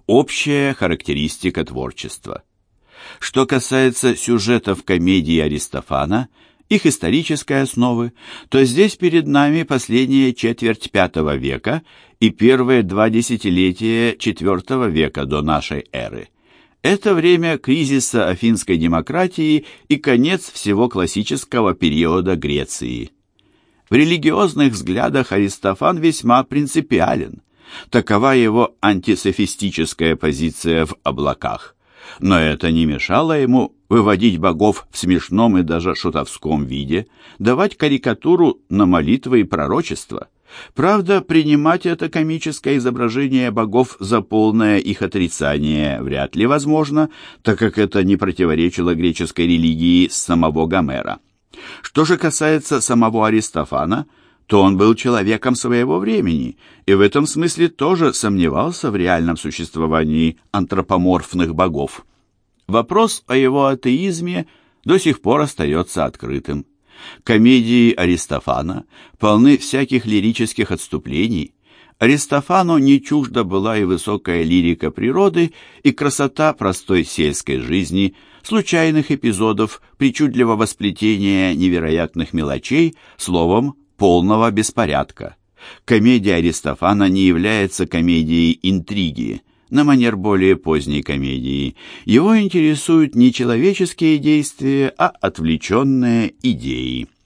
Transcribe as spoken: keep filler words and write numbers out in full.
Общая характеристика творчества. Что касается сюжетов комедии Аристофана, их исторической основы, то здесь перед нами последняя четверть пятого века и первые два десятилетия четвертого века до нашей эры. Это время кризиса афинской демократии и конец всего классического периода Греции. В религиозных взглядах Аристофан весьма принципиален. Такова его антисофистическая позиция в «Облаках». Но это не мешало ему выводить богов в смешном и даже шутовском виде, давать карикатуру на молитвы и пророчества. Правда, принимать это комическое изображение богов за полное их отрицание вряд ли возможно, так как это не противоречило греческой религии самого Гомера. Что же касается самого Аристофана, то он был человеком своего времени и в этом смысле тоже сомневался в реальном существовании антропоморфных богов. Вопрос о его атеизме до сих пор остается открытым. Комедии Аристофана полны всяких лирических отступлений. Аристофану не чужда была и высокая лирика природы, и красота простой сельской жизни, случайных эпизодов, причудливого сплетения невероятных мелочей, словом, полного беспорядка. Комедия Аристофана не является комедией интриги, на манер более поздней комедии. Его интересуют не человеческие действия, а отвлеченные идеи.